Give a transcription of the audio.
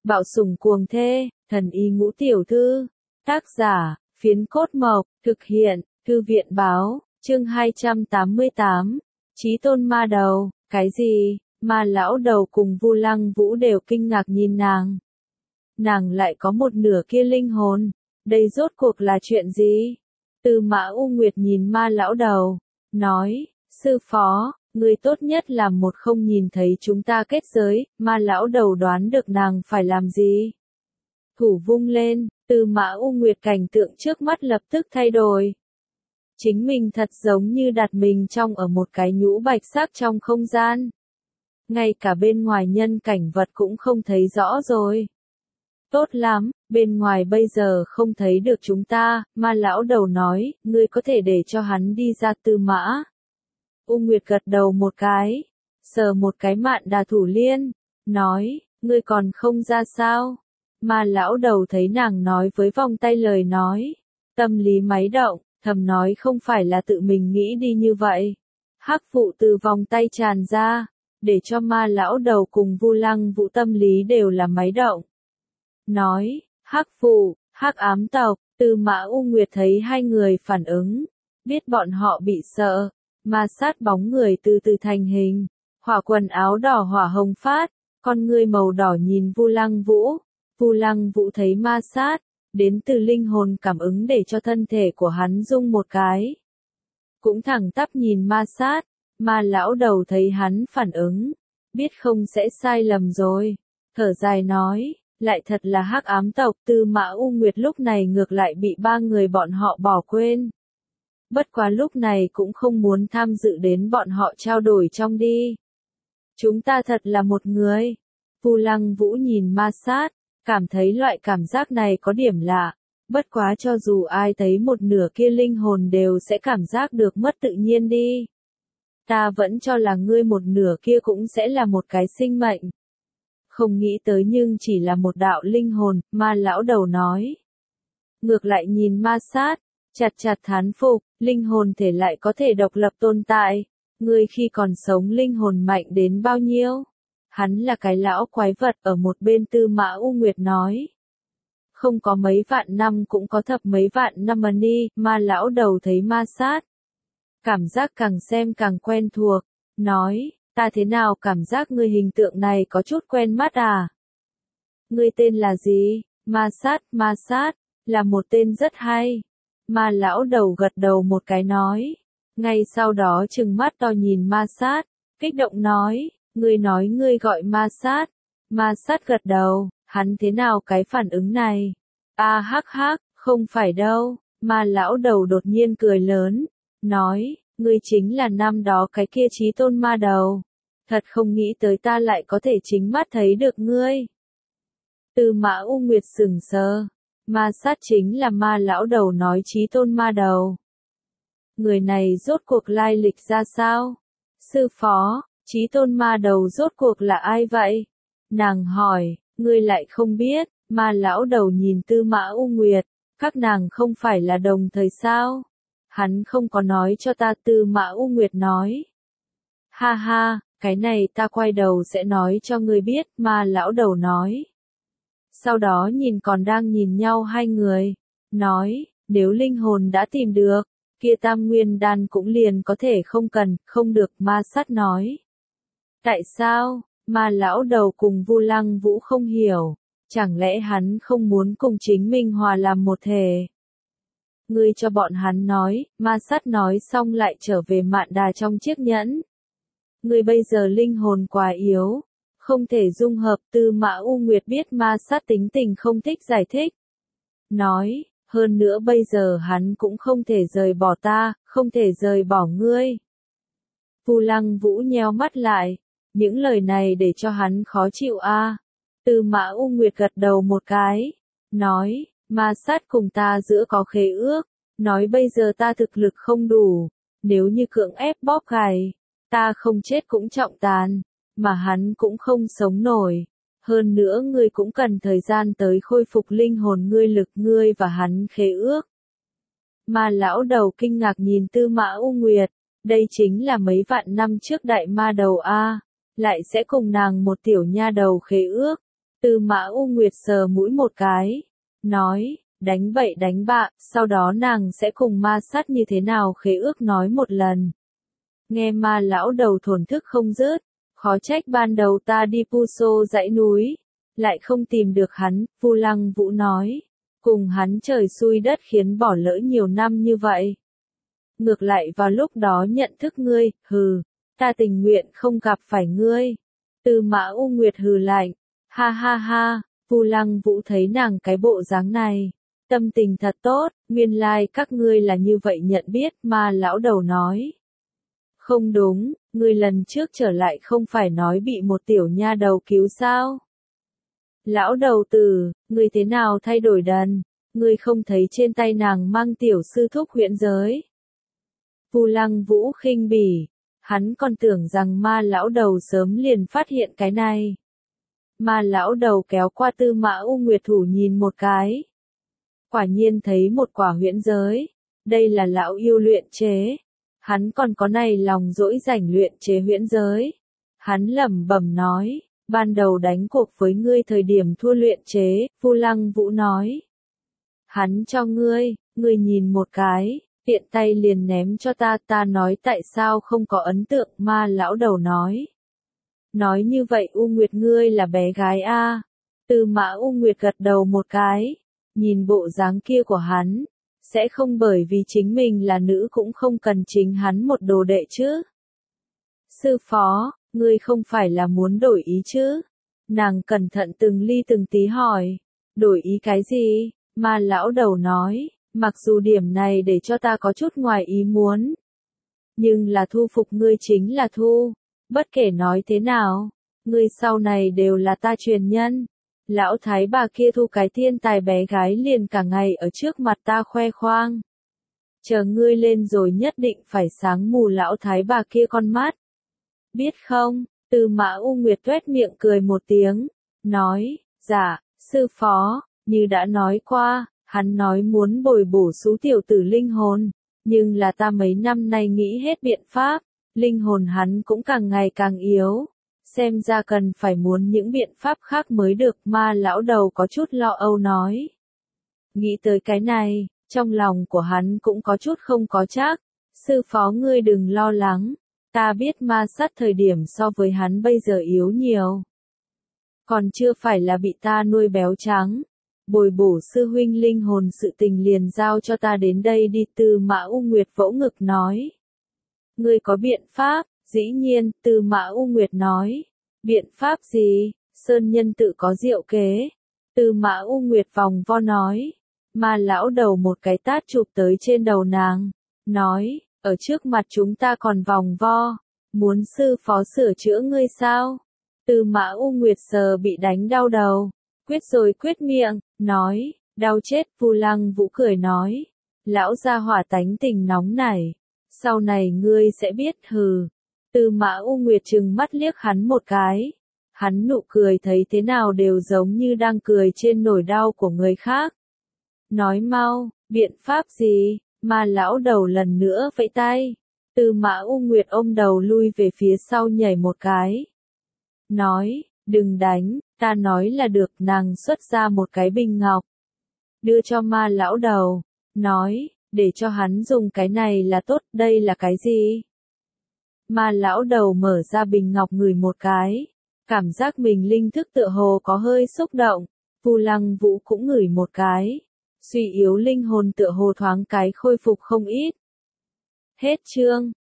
Bạo sủng cuồng thê, thần y ngũ tiểu thư. Tác giả, Phiến Cốt Mộc, thực hiện, Thư viện báo, chương 288. Chí tôn ma đầu, cái gì? Ma lão đầu cùng Vu Lăng Vũ đều kinh ngạc nhìn nàng. Nàng lại có một nửa kia linh hồn, đây rốt cuộc là chuyện gì? Tư Mã U Nguyệt nhìn ma lão đầu, nói, sư phó, người tốt nhất là một không nhìn thấy chúng ta kết giới. Ma lão đầu đoán được nàng phải làm gì. Thủ vung lên, Tư Mã U Nguyệt cảnh tượng trước mắt lập tức thay đổi. Chính mình thật giống như đặt mình trong ở một cái nhũ bạch sắc trong không gian. Ngay cả bên ngoài nhân cảnh vật cũng không thấy rõ rồi. Tốt lắm, bên ngoài bây giờ không thấy được chúng ta. Ma lão đầu nói, ngươi có thể để cho hắn đi ra. Tư Mã U Nguyệt gật đầu một cái, sờ một cái Mạn Đà thủ liên, nói, ngươi còn không ra sao? Ma lão đầu thấy nàng nói với vòng tay lời nói, tâm lý máy động, thầm nói không phải là tự mình nghĩ đi như vậy. Hắc vụ từ vòng tay tràn ra, để cho ma lão đầu cùng Vu Lăng Vũ tâm lý đều là máy động. Nói, hắc vụ, hắc ám tộc. Tư Mã U Nguyệt thấy hai người phản ứng, biết bọn họ bị sợ, ma sát bóng người từ từ thành hình, hỏa quần áo đỏ hỏa hồng phát, con ngươi màu đỏ nhìn Vu Lăng Vũ. Vu Lăng Vũ thấy ma sát, đến từ linh hồn cảm ứng để cho thân thể của hắn rung một cái. Cũng thẳng tắp nhìn ma sát, ma lão đầu thấy hắn phản ứng, biết không sẽ sai lầm rồi, thở dài nói, lại thật là hắc ám tộc. Tư Mã U Nguyệt lúc này ngược lại bị ba người bọn họ bỏ quên. Bất quá lúc này cũng không muốn tham dự đến bọn họ trao đổi trong đi. Chúng ta thật là một người. Vu Lăng Vũ nhìn ma sát, cảm thấy loại cảm giác này có điểm lạ. Bất quá cho dù ai thấy một nửa kia linh hồn đều sẽ cảm giác được mất tự nhiên đi. Ta vẫn cho là ngươi một nửa kia cũng sẽ là một cái sinh mệnh. Không nghĩ tới nhưng chỉ là một đạo linh hồn, ma lão đầu nói. Ngược lại nhìn ma sát, chặt chặt thán phục, linh hồn thể lại có thể độc lập tồn tại. Ngươi khi còn sống linh hồn mạnh đến bao nhiêu? Hắn là cái lão quái vật. Ở một bên Tư Mã U Nguyệt nói. Không có mấy vạn năm cũng có thập mấy vạn năm mà đi. Ma lão đầu thấy ma sát, cảm giác càng xem càng quen thuộc, nói, ta thế nào cảm giác ngươi hình tượng này có chút quen mắt à? Ngươi tên là gì? Ma sát, là một tên rất hay. Ma lão đầu gật đầu một cái nói, ngay sau đó trừng mắt to nhìn ma sát, kích động nói, ngươi gọi ma sát. Ma sát gật đầu, hắn thế nào cái phản ứng này? A hắc hắc, không phải đâu. Ma lão đầu đột nhiên cười lớn, nói, ngươi chính là năm đó cái kia chí tôn ma đầu. Thật không nghĩ tới ta lại có thể chính mắt thấy được ngươi. Tư Mã U Nguyệt sững sờ. Ma sát chính là ma lão đầu nói chí tôn ma đầu. Người này rốt cuộc lai lịch ra sao? Sư phó, chí tôn ma đầu rốt cuộc là ai vậy? Nàng hỏi, ngươi lại không biết. Ma lão đầu nhìn Tư Mã U Nguyệt, các nàng không phải là đồng thời sao? Hắn không có nói cho ta. Tư Mã U Nguyệt nói. Ha ha, cái này ta quay đầu sẽ nói cho ngươi biết. Ma lão đầu nói. Sau đó nhìn còn đang nhìn nhau hai người, nói, nếu linh hồn đã tìm được, kia tam nguyên đan cũng liền có thể không cần. Không được. Ma sát nói. Tại sao? Ma lão đầu cùng Vu Lăng Vũ không hiểu, chẳng lẽ hắn không muốn cùng chính mình hòa làm một thể? Ngươi cho bọn hắn nói. Ma sát nói xong lại trở về Mạn Đà trong chiếc nhẫn. Ngươi bây giờ linh hồn quá yếu, không thể dung hợp. Tư Mã U Nguyệt biết ma sát tính tình không thích giải thích. Nói, hơn nữa bây giờ hắn cũng không thể rời bỏ ta, không thể rời bỏ ngươi. Vu Lăng Vũ nheo mắt lại, những lời này để cho hắn khó chịu a. Tư Mã U Nguyệt gật đầu một cái, nói, ma sát cùng ta giữa có khế ước, nói bây giờ ta thực lực không đủ, nếu như cưỡng ép bóp gài, ta không chết cũng trọng tàn, mà hắn cũng không sống nổi. Hơn nữa ngươi cũng cần thời gian tới khôi phục linh hồn ngươi lực. Ngươi và hắn khế ước. Ma lão đầu kinh ngạc nhìn Tư Mã U Nguyệt, đây chính là mấy vạn năm trước đại ma đầu a, lại sẽ cùng nàng một tiểu nha đầu khế ước. Tư Mã U Nguyệt sờ mũi một cái, nói, đánh bậy đánh bạ, sau đó nàng sẽ cùng ma sát như thế nào khế ước nói một lần. Nghe ma lão đầu thổn thức không dứt, khó trách ban đầu ta đi Puso dãy núi, lại không tìm được hắn, Vu Lăng Vũ nói, cùng hắn trời xui đất khiến bỏ lỡ nhiều năm như vậy. Ngược lại vào lúc đó nhận thức ngươi, hừ, ta tình nguyện không gặp phải ngươi. Tư Mã U Nguyệt hừ lạnh, ha ha ha, Vu Lăng Vũ thấy nàng cái bộ dáng này, tâm tình thật tốt, nguyên lai các ngươi là như vậy nhận biết, ma lão đầu nói. Không đúng, ngươi lần trước trở lại không phải nói bị một tiểu nha đầu cứu sao? Lão đầu tử, ngươi thế nào thay đổi đần, ngươi không thấy trên tay nàng mang tiểu sư thúc huyễn giới. Vu Lăng Vũ khinh bỉ, hắn còn tưởng rằng ma lão đầu sớm liền phát hiện cái này. Ma lão đầu kéo qua Tư Mã U Nguyệt thủ nhìn một cái. Quả nhiên thấy một quả huyễn giới, đây là lão yêu luyện chế. Hắn còn có này lòng dỗi rảnh luyện chế huyễn giới. Hắn lẩm bẩm nói, ban đầu đánh cuộc với ngươi thời điểm thua luyện chế, Vu Lăng Vũ nói. Hắn cho ngươi nhìn một cái, tiện tay liền ném cho ta nói tại sao không có ấn tượng, ma lão đầu nói. Nói như vậy U Nguyệt ngươi là bé gái a? Tư Mã U Nguyệt gật đầu một cái, nhìn bộ dáng kia của hắn, sẽ không bởi vì chính mình là nữ cũng không cần chính hắn một đồ đệ chứ. Sư phó, ngươi không phải là muốn đổi ý chứ? Nàng cẩn thận từng ly từng tí hỏi, đổi ý cái gì? Ma lão đầu nói, mặc dù điểm này để cho ta có chút ngoài ý muốn, nhưng là thu phục ngươi chính là thu, bất kể nói thế nào, ngươi sau này đều là ta truyền nhân. Lão thái bà kia thu cái thiên tài bé gái liền cả ngày ở trước mặt ta khoe khoang. Chờ ngươi lên rồi nhất định phải sáng mù lão thái bà kia con mắt. Biết không, Tư Mã U Nguyệt tuét miệng cười một tiếng, nói, dạ, sư phó, như đã nói qua, hắn nói muốn bồi bổ số tiểu tử linh hồn, nhưng là ta mấy năm nay nghĩ hết biện pháp, linh hồn hắn cũng càng ngày càng yếu. Xem ra cần phải muốn những biện pháp khác mới được, ma lão đầu có chút lo âu nói. Nghĩ tới cái này, trong lòng của hắn cũng có chút không có chắc. Sư phó ngươi đừng lo lắng, ta biết ma sát thời điểm so với hắn bây giờ yếu nhiều. Còn chưa phải là bị ta nuôi béo trắng. Bồi bổ sư huynh linh hồn sự tình liền giao cho ta đến đây đi, Tư Mã U Nguyệt vỗ ngực nói. Ngươi có biện pháp? Dĩ nhiên, Tư Mã U Nguyệt nói. Biện pháp gì? Sơn nhân tự có diệu kế. Tư Mã U Nguyệt vòng vo nói. Ma lão đầu một cái tát chụp tới trên đầu nàng. Nói, ở trước mặt chúng ta còn vòng vo. Muốn sư phó sửa chữa ngươi sao? Tư Mã U Nguyệt sờ bị đánh đau đầu. Quyết rồi quyết miệng, nói, đau chết, Vu Lăng Vũ cười nói. Lão gia hỏa tánh tình nóng nảy. Sau này ngươi sẽ biết, hừ. Tư Mã U Nguyệt trừng mắt liếc hắn một cái. Hắn nụ cười thấy thế nào đều giống như đang cười trên nỗi đau của người khác. Nói mau, biện pháp gì? Ma lão đầu lần nữa vẫy tay. Tư Mã U Nguyệt ôm đầu lui về phía sau nhảy một cái. Nói, đừng đánh, ta nói là được, nàng xuất ra một cái bình ngọc. Đưa cho ma lão đầu. Nói, để cho hắn dùng cái này là tốt, đây là cái gì? Ma lão đầu mở ra bình ngọc ngửi một cái. Cảm giác mình linh thức tựa hồ có hơi xúc động. Vu Lăng Vũ cũng ngửi một cái. Suy yếu linh hồn tựa hồ thoáng cái khôi phục không ít. Hết chương.